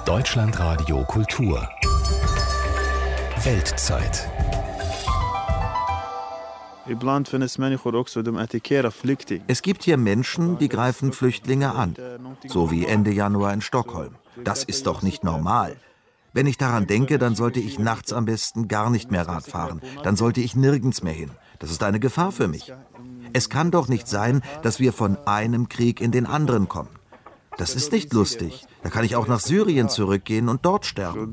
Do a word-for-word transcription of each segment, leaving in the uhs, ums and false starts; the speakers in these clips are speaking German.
Deutschlandradio Kultur Weltzeit. Es gibt hier Menschen, die greifen Flüchtlinge an, so wie Ende Januar in Stockholm. Das ist doch nicht normal. Wenn ich daran denke, dann sollte ich nachts am besten gar nicht mehr Rad fahren. Dann sollte ich nirgends mehr hin. Das ist eine Gefahr für mich. Es kann doch nicht sein, dass wir von einem Krieg in den anderen kommen. Das ist nicht lustig. Da kann ich auch nach Syrien zurückgehen und dort sterben.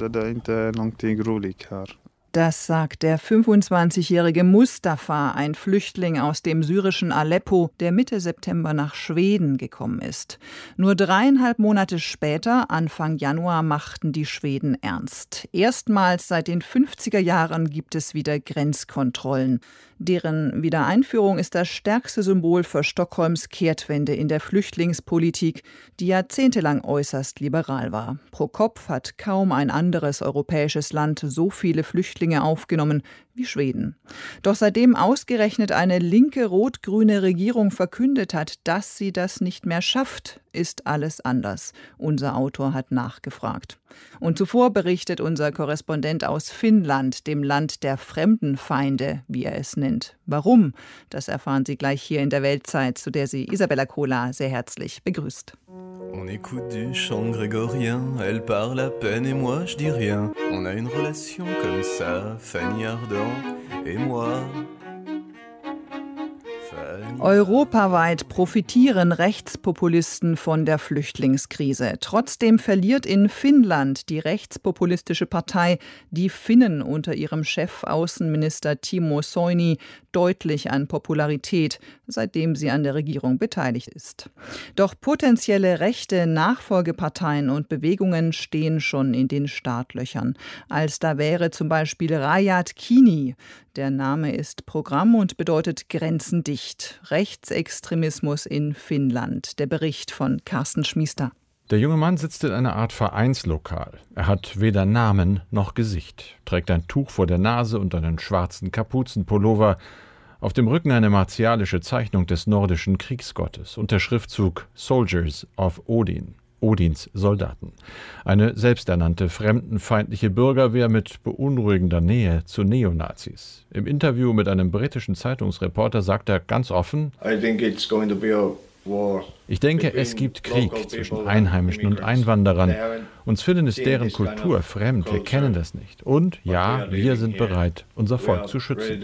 Das sagt der fünfundzwanzigjährige Mustafa, ein Flüchtling aus dem syrischen Aleppo, der Mitte September nach Schweden gekommen ist. Nur dreieinhalb Monate später, Anfang Januar, machten die Schweden ernst. Erstmals seit den fünfziger Jahren gibt es wieder Grenzkontrollen. Deren Wiedereinführung ist das stärkste Symbol für Stockholms Kehrtwende in der Flüchtlingspolitik, die jahrzehntelang äußerst liberal war. Pro Kopf hat kaum ein anderes europäisches Land so viele Flüchtlinge aufgenommen wie Schweden. Doch seitdem ausgerechnet eine linke rot-grüne Regierung verkündet hat, dass sie das nicht mehr schafft, ist alles anders. Unser Autor hat nachgefragt. Und zuvor berichtet unser Korrespondent aus Finnland, dem Land der Fremdenfeinde, wie er es nennt. Warum? Das erfahren Sie gleich hier in der Weltzeit, zu der Sie Isabella Kola sehr herzlich begrüßt. On écoute du chant grégorien, elle parle à peine et moi je dis rien. On a une relation comme ça, Fanny Ardant et moi. Europaweit profitieren Rechtspopulisten von der Flüchtlingskrise. Trotzdem verliert in Finnland die rechtspopulistische Partei die Finnen unter ihrem Chef Außenminister Timo Soini deutlich an Popularität, seitdem sie an der Regierung beteiligt ist. Doch potenzielle rechte Nachfolgeparteien und Bewegungen stehen schon in den Startlöchern. Als da wäre zum Beispiel Rajat Kini. Der Name ist Programm und bedeutet grenzendicht. Rechtsextremismus in Finnland. Der Bericht von Carsten Schmiester. Der junge Mann sitzt in einer Art Vereinslokal. Er hat weder Namen noch Gesicht, trägt ein Tuch vor der Nase und einen schwarzen Kapuzenpullover. Auf dem Rücken eine martialische Zeichnung des nordischen Kriegsgottes und der Schriftzug Soldiers of Odin. Odins Soldaten. Eine selbsternannte fremdenfeindliche Bürgerwehr mit beunruhigender Nähe zu Neonazis. Im Interview mit einem britischen Zeitungsreporter sagt er ganz offen: Ich denke, es gibt Krieg zwischen Einheimischen und Einwanderern. Uns Finnen ist deren Kultur fremd, wir kennen das nicht. Und ja, wir sind bereit, unser Volk zu schützen.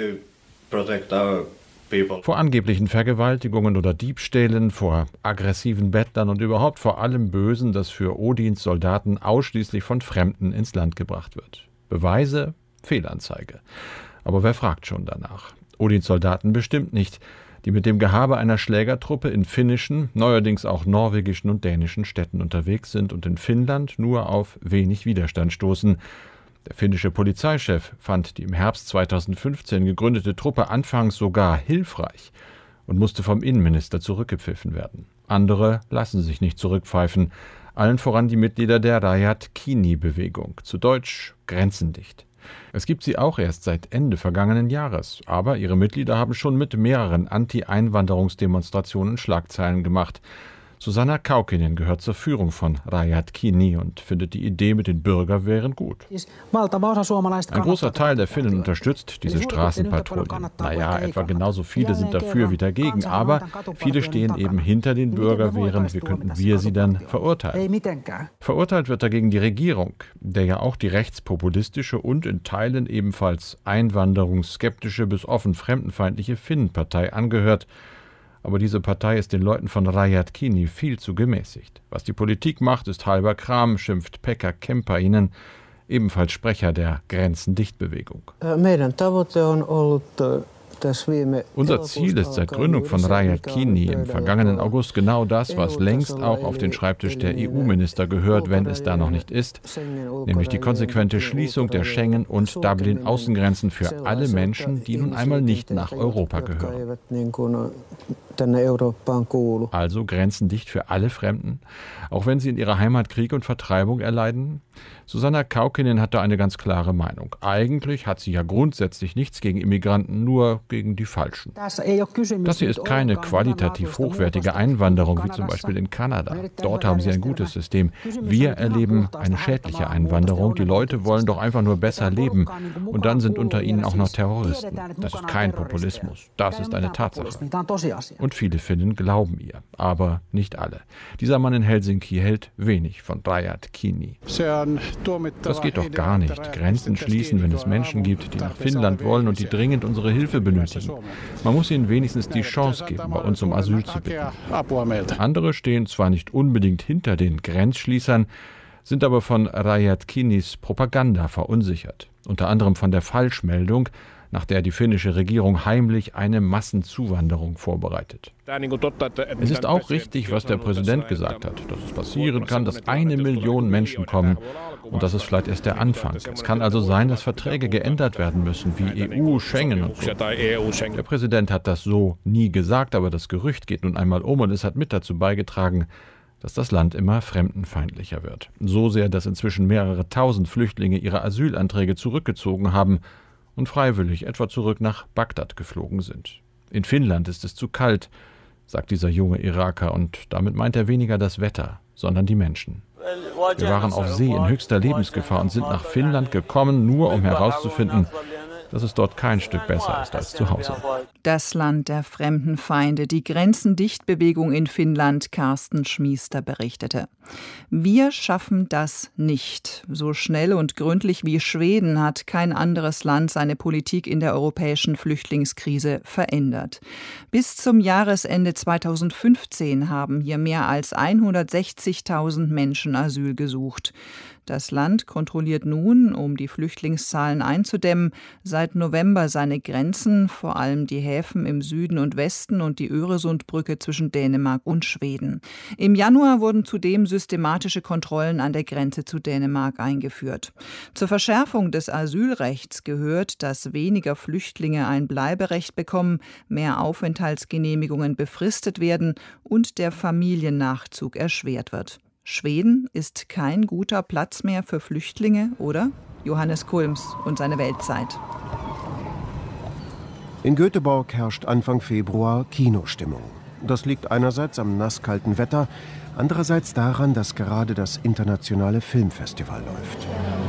Vor angeblichen Vergewaltigungen oder Diebstählen, vor aggressiven Bettlern und überhaupt vor allem Bösen, das für Odins Soldaten ausschließlich von Fremden ins Land gebracht wird. Beweise? Fehlanzeige. Aber wer fragt schon danach? Odins Soldaten bestimmt nicht, die mit dem Gehabe einer Schlägertruppe in finnischen, neuerdings auch norwegischen und dänischen Städten unterwegs sind und in Finnland nur auf wenig Widerstand stoßen. Der finnische Polizeichef fand die im Herbst zweitausendfünfzehn gegründete Truppe anfangs sogar hilfreich und musste vom Innenminister zurückgepfiffen werden. Andere lassen sich nicht zurückpfeifen, allen voran die Mitglieder der Rajat Kini-Bewegung, zu Deutsch grenzendicht. Es gibt sie auch erst seit Ende vergangenen Jahres, aber ihre Mitglieder haben schon mit mehreren Anti-Einwanderungsdemonstrationen Schlagzeilen gemacht. Susanna Kaukinen gehört zur Führung von Rajat Kini und findet die Idee mit den Bürgerwehren gut. Ein großer Teil der Finnen unterstützt diese Straßenpatrouillen. Naja, etwa genauso viele sind dafür wie dagegen, aber viele stehen eben hinter den Bürgerwehren. Wie könnten wir sie dann verurteilen? Verurteilt wird dagegen die Regierung, der ja auch die rechtspopulistische und in Teilen ebenfalls einwanderungsskeptische bis offen fremdenfeindliche Finnenpartei angehört. Aber diese Partei ist den Leuten von Rajat Kini viel zu gemäßigt. Was die Politik macht, ist halber Kram, schimpft Pekka Kempainen, ebenfalls Sprecher der Grenzendicht-Bewegung. Unser Ziel ist seit Gründung von Rajat Kini im vergangenen August genau das, was längst auch auf den Schreibtisch der E U-Minister gehört, wenn es da noch nicht ist, nämlich die konsequente Schließung der Schengen- und Dublin-Außengrenzen für alle Menschen, die nun einmal nicht nach Europa gehören. Also grenzendicht für alle Fremden, auch wenn sie in ihrer Heimat Krieg und Vertreibung erleiden? Susanna Kaukinen hat da eine ganz klare Meinung. Eigentlich hat sie ja grundsätzlich nichts gegen Immigranten, nur gegen die Falschen. Das hier ist keine qualitativ hochwertige Einwanderung, wie zum Beispiel in Kanada. Dort haben sie ein gutes System. Wir erleben eine schädliche Einwanderung. Die Leute wollen doch einfach nur besser leben. Und dann sind unter ihnen auch noch Terroristen. Das ist kein Populismus. Das ist eine Tatsache. Und viele Finnen glauben ihr. Aber nicht alle. Dieser Mann in Helsinki hält wenig von Rajat Kini. Das geht doch gar nicht. Grenzen schließen, wenn es Menschen gibt, die nach Finnland wollen und die dringend unsere Hilfe benötigen. Man muss ihnen wenigstens die Chance geben, bei uns um Asyl zu bitten. Andere stehen zwar nicht unbedingt hinter den Grenzschließern, sind aber von Rajat Kinis Propaganda verunsichert. Unter anderem von der Falschmeldung, nach der die finnische Regierung heimlich eine Massenzuwanderung vorbereitet. Es ist auch richtig, was der Präsident gesagt hat, dass es passieren kann, dass eine Million Menschen kommen und das ist vielleicht erst der Anfang. Es kann also sein, dass Verträge geändert werden müssen, wie E U, Schengen und so. Der Präsident hat das so nie gesagt, aber das Gerücht geht nun einmal um und es hat mit dazu beigetragen, dass das Land immer fremdenfeindlicher wird. So sehr, dass inzwischen mehrere tausend Flüchtlinge ihre Asylanträge zurückgezogen haben und freiwillig etwa zurück nach Bagdad geflogen sind. In Finnland ist es zu kalt, sagt dieser junge Iraker, und damit meint er weniger das Wetter, sondern die Menschen. Wir waren auf See in höchster Lebensgefahr und sind nach Finnland gekommen, nur um herauszufinden, dass es dort kein Stück besser ist als zu Hause. Das Land der Fremdenfeinde, die Grenzendichtbewegung in Finnland, Carsten Schmiester berichtete. Wir schaffen das nicht. So schnell und gründlich wie Schweden hat kein anderes Land seine Politik in der europäischen Flüchtlingskrise verändert. Bis zum Jahresende zweitausendfünfzehn haben hier mehr als hundertsechzigtausend Menschen Asyl gesucht. Das Land kontrolliert nun, um die Flüchtlingszahlen einzudämmen, seit November seine Grenzen, vor allem die Häfen im Süden und Westen und die Öresundbrücke zwischen Dänemark und Schweden. Im Januar wurden zudem systematische Kontrollen an der Grenze zu Dänemark eingeführt. Zur Verschärfung des Asylrechts gehört, dass weniger Flüchtlinge ein Bleiberecht bekommen, mehr Aufenthaltsgenehmigungen befristet werden und der Familiennachzug erschwert wird. Schweden ist kein guter Platz mehr für Flüchtlinge, oder? Johannes Kulms und seine Weltzeit. In Göteborg herrscht Anfang Februar Kinostimmung. Das liegt einerseits am nasskalten Wetter, andererseits daran, dass gerade das internationale Filmfestival läuft.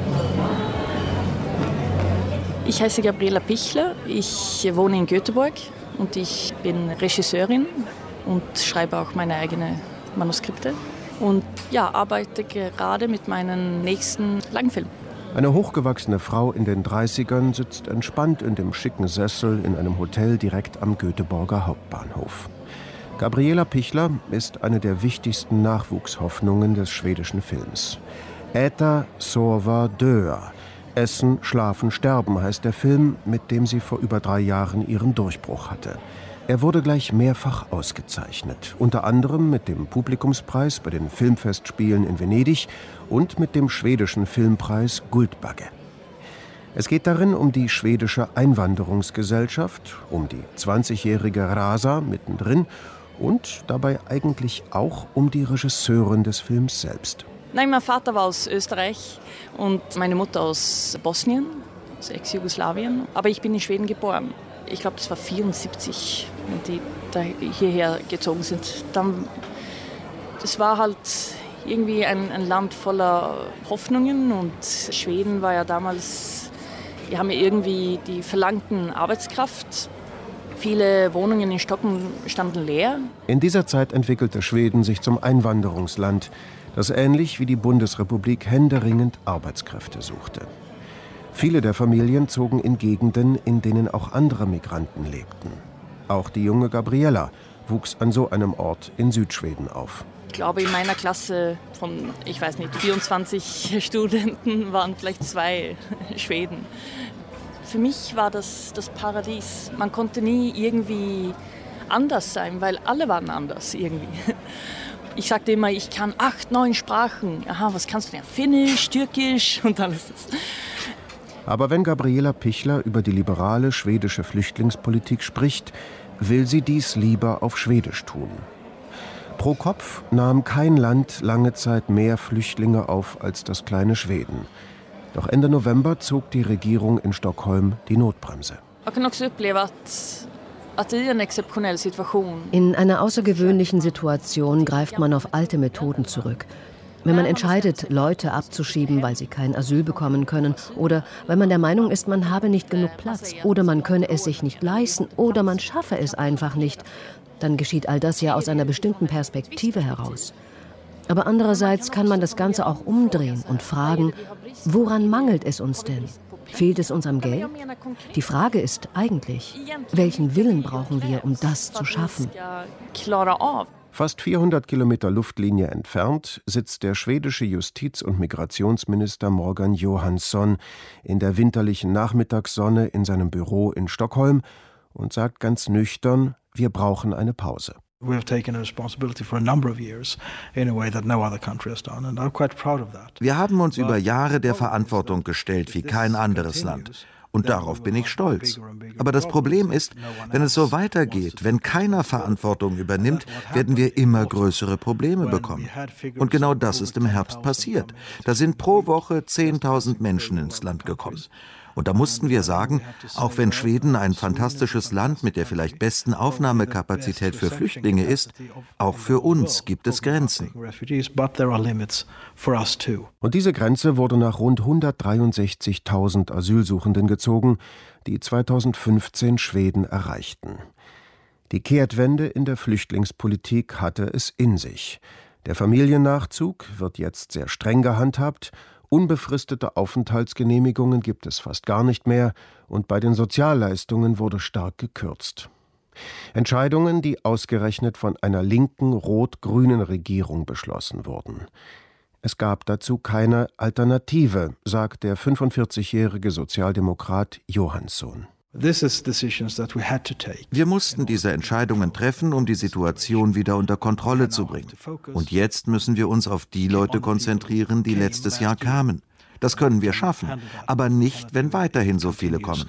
Ich heiße Gabriela Pichler, ich wohne in Göteborg und ich bin Regisseurin und schreibe auch meine eigenen Manuskripte. Und ja, arbeite gerade mit meinem nächsten Langfilm. Eine hochgewachsene Frau in den dreißigern sitzt entspannt in dem schicken Sessel in einem Hotel direkt am Göteborger Hauptbahnhof. Gabriela Pichler ist eine der wichtigsten Nachwuchshoffnungen des schwedischen Films. Äta, sova, döa. Essen, Schlafen, Sterben heißt der Film, mit dem sie vor über drei Jahren ihren Durchbruch hatte. Er wurde gleich mehrfach ausgezeichnet, unter anderem mit dem Publikumspreis bei den Filmfestspielen in Venedig und mit dem schwedischen Filmpreis Guldbagge. Es geht darin um die schwedische Einwanderungsgesellschaft, um die zwanzigjährige Rasa mittendrin und dabei eigentlich auch um die Regisseurin des Films selbst. Nein, mein Vater war aus Österreich und meine Mutter aus Bosnien, aus Ex-Jugoslawien, aber ich bin in Schweden geboren. Ich glaube, das war vierundsiebzig, wenn die da hierher gezogen sind. Dann, das war halt irgendwie ein, ein Land voller Hoffnungen und Schweden war ja damals, wir haben ja irgendwie die verlangten Arbeitskraft. Viele Wohnungen in Stockholm standen leer. In dieser Zeit entwickelte Schweden sich zum Einwanderungsland, das ähnlich wie die Bundesrepublik händeringend Arbeitskräfte suchte. Viele der Familien zogen in Gegenden, in denen auch andere Migranten lebten. Auch die junge Gabriela wuchs an so einem Ort in Südschweden auf. Ich glaube, in meiner Klasse von, ich weiß nicht, vierundzwanzig Studenten waren vielleicht zwei Schweden. Für mich war das das Paradies. Man konnte nie irgendwie anders sein, weil alle waren anders irgendwie. Ich sagte immer, ich kann acht, neun Sprachen. Aha, was kannst du denn? Finnisch, Türkisch und alles das. Aber wenn Gabriela Pichler über die liberale schwedische Flüchtlingspolitik spricht, will sie dies lieber auf Schwedisch tun. Pro Kopf nahm kein Land lange Zeit mehr Flüchtlinge auf als das kleine Schweden. Doch Ende November zog die Regierung in Stockholm die Notbremse. In einer außergewöhnlichen Situation greift man auf alte Methoden zurück. Wenn man entscheidet, Leute abzuschieben, weil sie kein Asyl bekommen können, oder weil man der Meinung ist, man habe nicht genug Platz, oder man könne es sich nicht leisten, oder man schaffe es einfach nicht, dann geschieht all das ja aus einer bestimmten Perspektive heraus. Aber andererseits kann man das Ganze auch umdrehen und fragen, woran mangelt es uns denn? Fehlt es uns am Geld? Die Frage ist eigentlich, welchen Willen brauchen wir, um das zu schaffen? Fast vierhundert Kilometer Luftlinie entfernt sitzt der schwedische Justiz- und Migrationsminister Morgan Johansson in der winterlichen Nachmittagssonne in seinem Büro in Stockholm und sagt ganz nüchtern, wir brauchen eine Pause. Wir haben uns über Jahre der Verantwortung gestellt wie kein anderes Land. Und darauf bin ich stolz. Aber das Problem ist, wenn es so weitergeht, wenn keiner Verantwortung übernimmt, werden wir immer größere Probleme bekommen. Und genau das ist im Herbst passiert. Da sind pro Woche zehntausend Menschen ins Land gekommen. Und da mussten wir sagen, auch wenn Schweden ein fantastisches Land mit der vielleicht besten Aufnahmekapazität für Flüchtlinge ist, auch für uns gibt es Grenzen. Und diese Grenze wurde nach rund hundertdreiundsechzigtausend Asylsuchenden gezogen, die zweitausendfünfzehn Schweden erreichten. Die Kehrtwende in der Flüchtlingspolitik hatte es in sich. Der Familiennachzug wird jetzt sehr streng gehandhabt. Unbefristete Aufenthaltsgenehmigungen gibt es fast gar nicht mehr und bei den Sozialleistungen wurde stark gekürzt. Entscheidungen, die ausgerechnet von einer linken, rot-grünen Regierung beschlossen wurden. Es gab dazu keine Alternative, sagt der fünfundvierzigjährige Sozialdemokrat Johansson. Wir mussten diese Entscheidungen treffen, um die Situation wieder unter Kontrolle zu bringen. Und jetzt müssen wir uns auf die Leute konzentrieren, die letztes Jahr kamen. Das können wir schaffen, aber nicht, wenn weiterhin so viele kommen.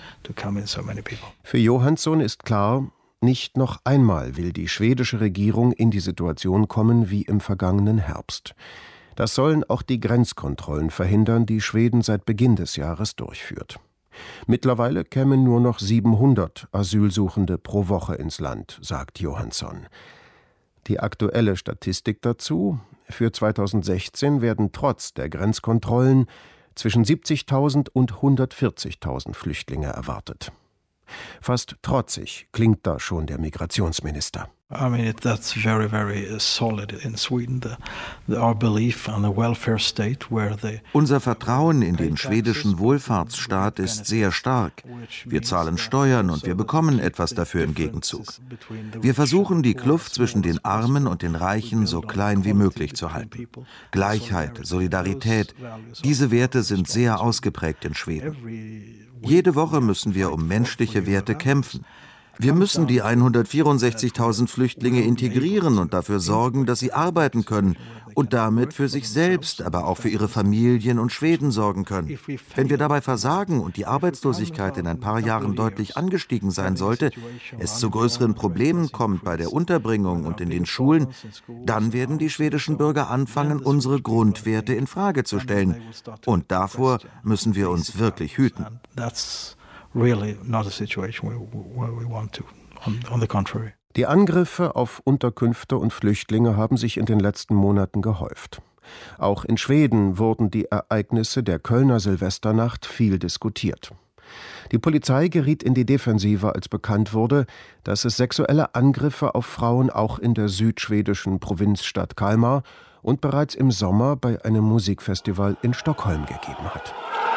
Für Johansson ist klar, nicht noch einmal will die schwedische Regierung in die Situation kommen wie im vergangenen Herbst. Das sollen auch die Grenzkontrollen verhindern, die Schweden seit Beginn des Jahres durchführt. Mittlerweile kämen nur noch siebenhundert Asylsuchende pro Woche ins Land, sagt Johansson. Die aktuelle Statistik dazu: Für zweitausendsechzehn werden trotz der Grenzkontrollen zwischen siebzigtausend und hundertvierzigtausend Flüchtlinge erwartet. Fast trotzig klingt da schon der Migrationsminister. I mean, that's very, very solid in Sweden. The, the, our belief on the welfare state, where the Unser Vertrauen in den schwedischen Wohlfahrtsstaat ist sehr stark. Wir zahlen Steuern und wir bekommen etwas dafür im Gegenzug. Wir versuchen, die Kluft zwischen den Armen und den Reichen so klein wie möglich zu halten. Gleichheit, Solidarität, diese Werte sind sehr ausgeprägt in Schweden. Jede Woche müssen wir um menschliche Werte kämpfen. Wir müssen die hundertvierundsechzigtausend Flüchtlinge integrieren und dafür sorgen, dass sie arbeiten können und damit für sich selbst, aber auch für ihre Familien und Schweden sorgen können. Wenn wir dabei versagen und die Arbeitslosigkeit in ein paar Jahren deutlich angestiegen sein sollte, es zu größeren Problemen kommt bei der Unterbringung und in den Schulen, dann werden die schwedischen Bürger anfangen, unsere Grundwerte in Frage zu stellen. Und davor müssen wir uns wirklich hüten. Really not a situation where we want to. On, on the contrary. Die Angriffe auf Unterkünfte und Flüchtlinge haben sich in den letzten Monaten gehäuft. Auch in Schweden wurden die Ereignisse der Kölner Silvesternacht viel diskutiert. Die Polizei geriet in die Defensive, als bekannt wurde, dass es sexuelle Angriffe auf Frauen auch in der südschwedischen Provinzstadt Kalmar und bereits im Sommer bei einem Musikfestival in Stockholm gegeben hat.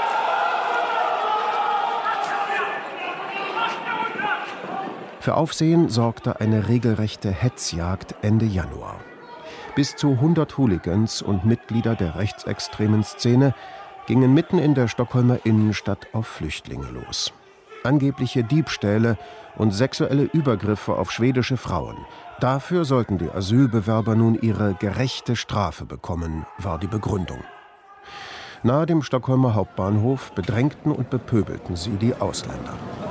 Für Aufsehen sorgte eine regelrechte Hetzjagd Ende Januar. Bis zu hundert Hooligans und Mitglieder der rechtsextremen Szene gingen mitten in der Stockholmer Innenstadt auf Flüchtlinge los. Angebliche Diebstähle und sexuelle Übergriffe auf schwedische Frauen. Dafür sollten die Asylbewerber nun ihre gerechte Strafe bekommen, war die Begründung. Nahe dem Stockholmer Hauptbahnhof bedrängten und bepöbelten sie die Ausländer.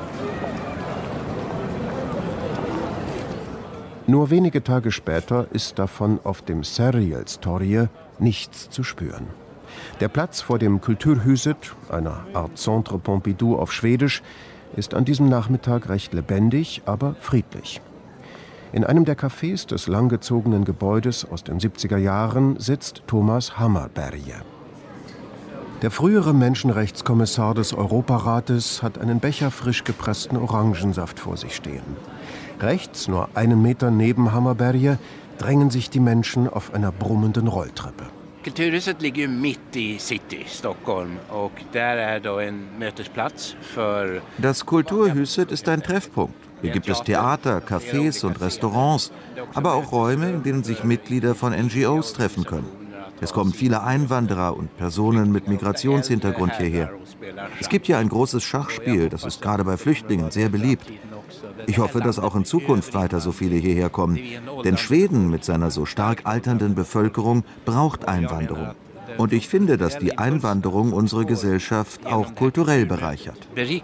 Nur wenige Tage später ist davon auf dem Sergelstorg nichts zu spüren. Der Platz vor dem Kulturhuset, einer Art Centre Pompidou auf Schwedisch, ist an diesem Nachmittag recht lebendig, aber friedlich. In einem der Cafés des langgezogenen Gebäudes aus den siebziger Jahren sitzt Thomas Hammarberg. Der frühere Menschenrechtskommissar des Europarates hat einen Becher frisch gepressten Orangensaft vor sich stehen. Rechts, nur einen Meter neben Hammarberg, drängen sich die Menschen auf einer brummenden Rolltreppe. Kulturhuset ligger mitt i City, Stockholm, och där är då en mötesplats för... Das Kulturhuset ist ein Treffpunkt. Hier gibt es Theater, Cafés und Restaurants, aber auch Räume, in denen sich Mitglieder von N G Os treffen können. Es kommen viele Einwanderer und Personen mit Migrationshintergrund hierher. Es gibt hier ein großes Schachspiel, das ist gerade bei Flüchtlingen sehr beliebt. Ich hoffe, dass auch in Zukunft weiter so viele hierher kommen. Denn Schweden mit seiner so stark alternden Bevölkerung braucht Einwanderung. Und ich finde, dass die Einwanderung unsere Gesellschaft auch kulturell bereichert.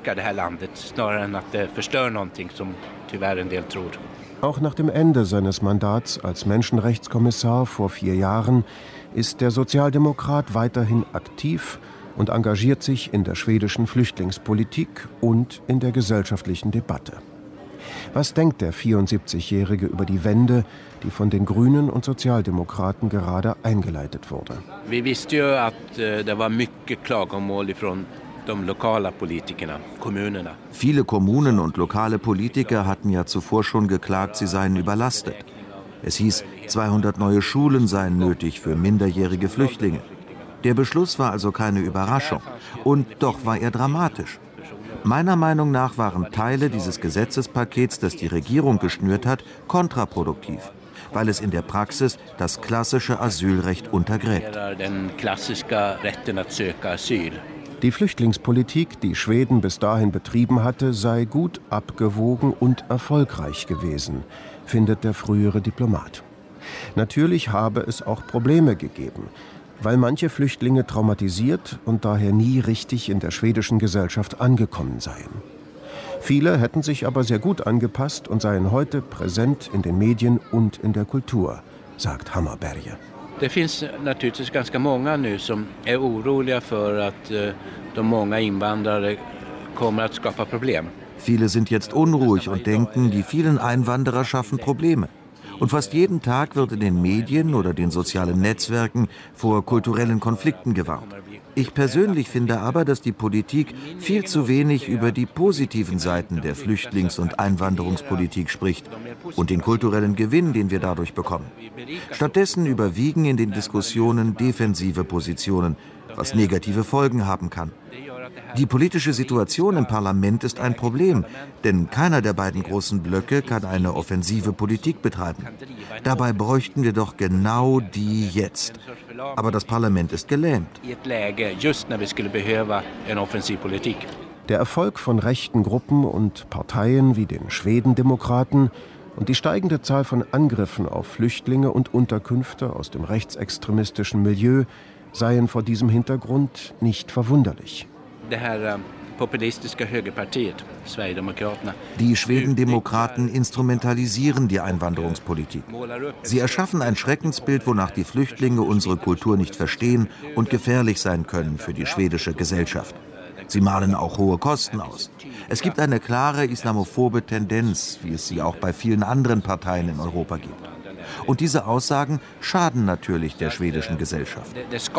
Auch nach dem Ende seines Mandats als Menschenrechtskommissar vor vier Jahren ist der Sozialdemokrat weiterhin aktiv und engagiert sich in der schwedischen Flüchtlingspolitik und in der gesellschaftlichen Debatte. Was denkt der vierundsiebzigjährige über die Wende, die von den Grünen und Sozialdemokraten gerade eingeleitet wurde? Wir wussten ja, dass da war mycket klagomål från de lokala politikerna, kommunerna. Viele Kommunen und lokale Politiker hatten ja zuvor schon geklagt, sie seien überlastet. Es hieß, zweihundert neue Schulen seien nötig für minderjährige Flüchtlinge. Der Beschluss war also keine Überraschung. Und doch war er dramatisch. Meiner Meinung nach waren Teile dieses Gesetzespakets, das die Regierung geschnürt hat, kontraproduktiv, weil es in der Praxis das klassische Asylrecht untergräbt. Die Flüchtlingspolitik, die Schweden bis dahin betrieben hatte, sei gut abgewogen und erfolgreich gewesen, findet der frühere Diplomat. Natürlich habe es auch Probleme gegeben, weil manche Flüchtlinge traumatisiert und daher nie richtig in der schwedischen Gesellschaft angekommen seien. Viele hätten sich aber sehr gut angepasst und seien heute präsent in den Medien und in der Kultur, sagt Hammarberg. Det finns naturligtvis ganska många nu som är oroliga för att de många invandrare kommer att skapa problem. Viele sind jetzt unruhig und denken, die vielen Einwanderer schaffen Probleme. Und fast jeden Tag wird in den Medien oder den sozialen Netzwerken vor kulturellen Konflikten gewarnt. Ich persönlich finde aber, dass die Politik viel zu wenig über die positiven Seiten der Flüchtlings- und Einwanderungspolitik spricht und den kulturellen Gewinn, den wir dadurch bekommen. Stattdessen überwiegen in den Diskussionen defensive Positionen, was negative Folgen haben kann. Die politische Situation im Parlament ist ein Problem, denn keiner der beiden großen Blöcke kann eine offensive Politik betreiben. Dabei bräuchten wir doch genau die jetzt. Aber das Parlament ist gelähmt. Der Erfolg von rechten Gruppen und Parteien wie den Schwedendemokraten und die steigende Zahl von Angriffen auf Flüchtlinge und Unterkünfte aus dem rechtsextremistischen Milieu seien vor diesem Hintergrund nicht verwunderlich. Die Schwedendemokraten instrumentalisieren die Einwanderungspolitik. Sie erschaffen ein Schreckensbild, wonach die Flüchtlinge unsere Kultur nicht verstehen und gefährlich sein können für die schwedische Gesellschaft. Sie malen auch hohe Kosten aus. Es gibt eine klare islamophobe Tendenz, wie es sie auch bei vielen anderen Parteien in Europa gibt. Und diese Aussagen schaden natürlich der schwedischen Gesellschaft.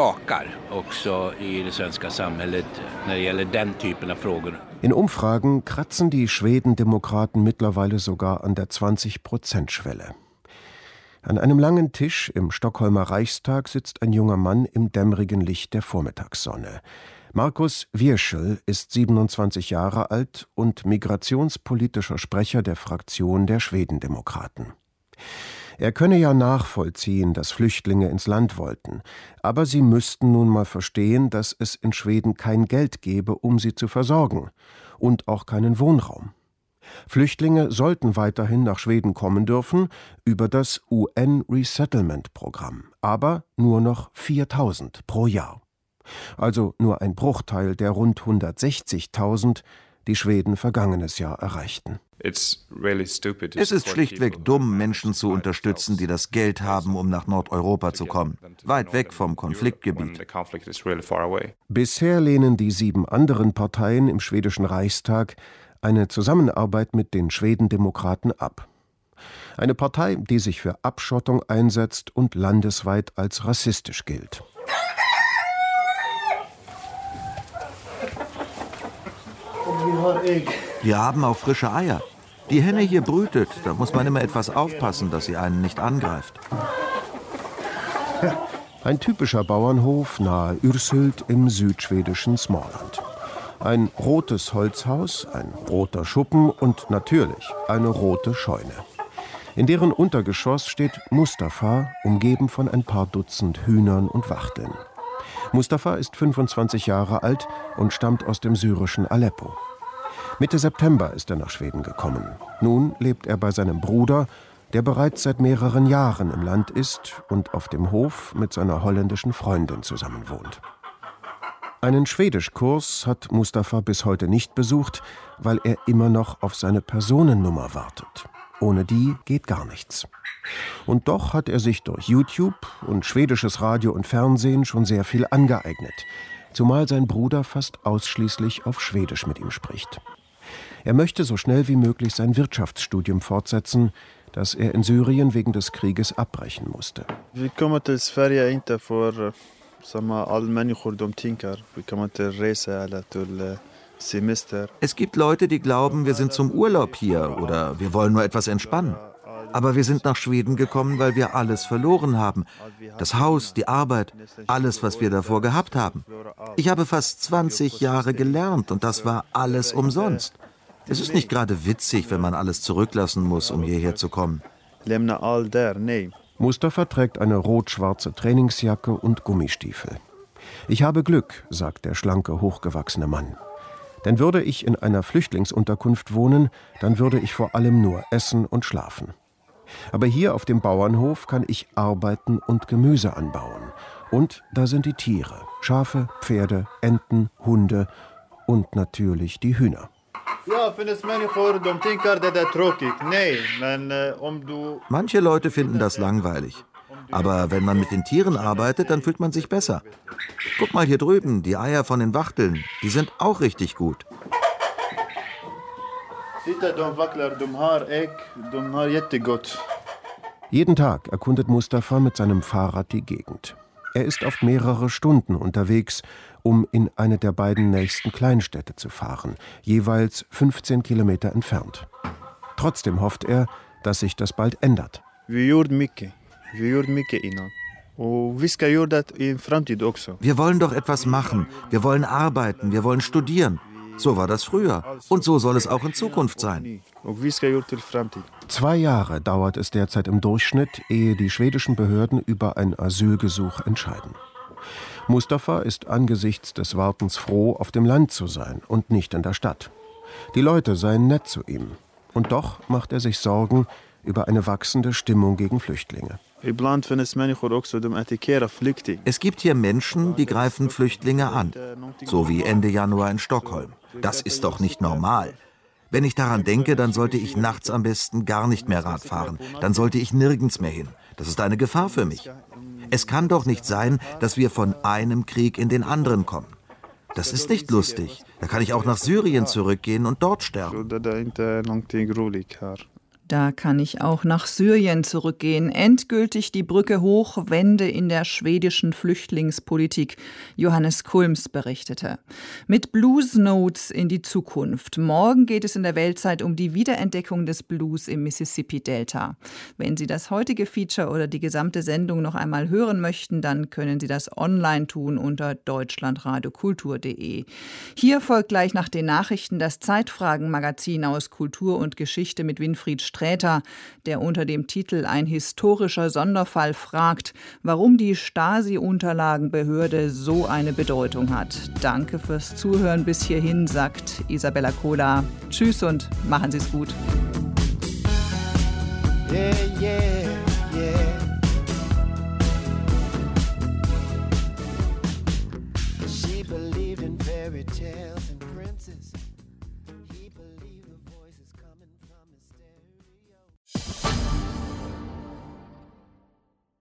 In Umfragen kratzen die Schwedendemokraten mittlerweile sogar an der zwanzig-Prozent-Schwelle. An einem langen Tisch im Stockholmer Reichstag sitzt ein junger Mann im dämmerigen Licht der Vormittagssonne. Markus Wirschel ist siebenundzwanzig Jahre alt und migrationspolitischer Sprecher der Fraktion der Schwedendemokraten. Er könne ja nachvollziehen, dass Flüchtlinge ins Land wollten, aber sie müssten nun mal verstehen, dass es in Schweden kein Geld gebe, um sie zu versorgen, und auch keinen Wohnraum. Flüchtlinge sollten weiterhin nach Schweden kommen dürfen über das U N-Resettlement-Programm, aber nur noch viertausend pro Jahr. Also nur ein Bruchteil der rund hundertsechzigtausend, die Schweden vergangenes Jahr erreichten. Es ist schlichtweg dumm, Menschen zu unterstützen, die das Geld haben, um nach Nordeuropa zu kommen, weit weg vom Konfliktgebiet. Bisher lehnen die sieben anderen Parteien im schwedischen Reichstag eine Zusammenarbeit mit den Schwedendemokraten ab. Eine Partei, die sich für Abschottung einsetzt und landesweit als rassistisch gilt. Wir haben auch frische Eier. Die Henne hier brütet, da muss man immer etwas aufpassen, dass sie einen nicht angreift. Ein typischer Bauernhof nahe Urshult im südschwedischen Småland. Ein rotes Holzhaus, ein roter Schuppen und natürlich eine rote Scheune. In deren Untergeschoss steht Mustafa, umgeben von ein paar Dutzend Hühnern und Wachteln. Mustafa ist fünfundzwanzig Jahre alt und stammt aus dem syrischen Aleppo. Mitte September ist er nach Schweden gekommen. Nun lebt er bei seinem Bruder, der bereits seit mehreren Jahren im Land ist und auf dem Hof mit seiner holländischen Freundin zusammenwohnt. Einen Schwedischkurs hat Mustafa bis heute nicht besucht, weil er immer noch auf seine Personennummer wartet. Ohne die geht gar nichts. Und doch hat er sich durch YouTube und schwedisches Radio und Fernsehen schon sehr viel angeeignet, zumal sein Bruder fast ausschließlich auf Schwedisch mit ihm spricht. Er möchte so schnell wie möglich sein Wirtschaftsstudium fortsetzen, das er in Syrien wegen des Krieges abbrechen musste. Wir kommen till Sverige inte för samma all människor de tänker. Vi kommer till resa eller till semester. Es gibt Leute, die glauben, wir sind zum Urlaub hier oder wir wollen nur etwas entspannen. Aber wir sind nach Schweden gekommen, weil wir alles verloren haben. Das Haus, die Arbeit, alles, was wir davor gehabt haben. Ich habe fast zwanzig Jahre gelernt und das war alles umsonst. Es ist nicht gerade witzig, wenn man alles zurücklassen muss, um hierher zu kommen. Mustafa trägt eine rot-schwarze Trainingsjacke und Gummistiefel. Ich habe Glück, sagt der schlanke, hochgewachsene Mann. Denn würde ich in einer Flüchtlingsunterkunft wohnen, dann würde ich vor allem nur essen und schlafen. Aber hier auf dem Bauernhof kann ich arbeiten und Gemüse anbauen. Und da sind die Tiere, Schafe, Pferde, Enten, Hunde und natürlich die Hühner. Manche Leute finden das langweilig. Aber wenn man mit den Tieren arbeitet, dann fühlt man sich besser. Guck mal hier drüben, die Eier von den Wachteln, die sind auch richtig gut. Jeden Tag erkundet Mustafa mit seinem Fahrrad die Gegend. Er ist oft mehrere Stunden unterwegs, um in eine der beiden nächsten Kleinstädte zu fahren, jeweils fünfzehn Kilometer entfernt. Trotzdem hofft er, dass sich das bald ändert. Wir wollen doch etwas machen, wir wollen arbeiten, wir wollen studieren. So war das früher und so soll es auch in Zukunft sein. Zwei Jahre dauert es derzeit im Durchschnitt, ehe die schwedischen Behörden über ein Asylgesuch entscheiden. Mustafa ist angesichts des Wartens froh, auf dem Land zu sein und nicht in der Stadt. Die Leute seien nett zu ihm. Und doch macht er sich Sorgen über eine wachsende Stimmung gegen Flüchtlinge. Es gibt hier Menschen, die greifen Flüchtlinge an, so wie Ende Januar in Stockholm. Das ist doch nicht normal. Wenn ich daran denke, dann sollte ich nachts am besten gar nicht mehr Rad fahren. Dann sollte ich nirgends mehr hin. Das ist eine Gefahr für mich. Es kann doch nicht sein, dass wir von einem Krieg in den anderen kommen. Das ist nicht lustig. Da kann ich auch nach Syrien zurückgehen und dort sterben. Da kann ich auch nach Syrien zurückgehen. Endgültig die Brücke hoch, Wende in der schwedischen Flüchtlingspolitik. Johannes Kulms berichtete. Mit Blues Notes in die Zukunft. Morgen geht es in der Weltzeit um die Wiederentdeckung des Blues im Mississippi-Delta. Wenn Sie das heutige Feature oder die gesamte Sendung noch einmal hören möchten, dann können Sie das online tun unter deutschlandradiokultur punkt de. Hier folgt gleich nach den Nachrichten das Zeitfragen-Magazin aus Kultur und Geschichte mit Winfried Sträter, der unter dem Titel Ein historischer Sonderfall fragt, warum die Stasi-Unterlagenbehörde so eine Bedeutung hat. Danke fürs Zuhören bis hierhin, sagt Isabella Kohler. Tschüss und machen Sie es gut. Yeah, yeah, yeah. She believed in fairy tales and princes.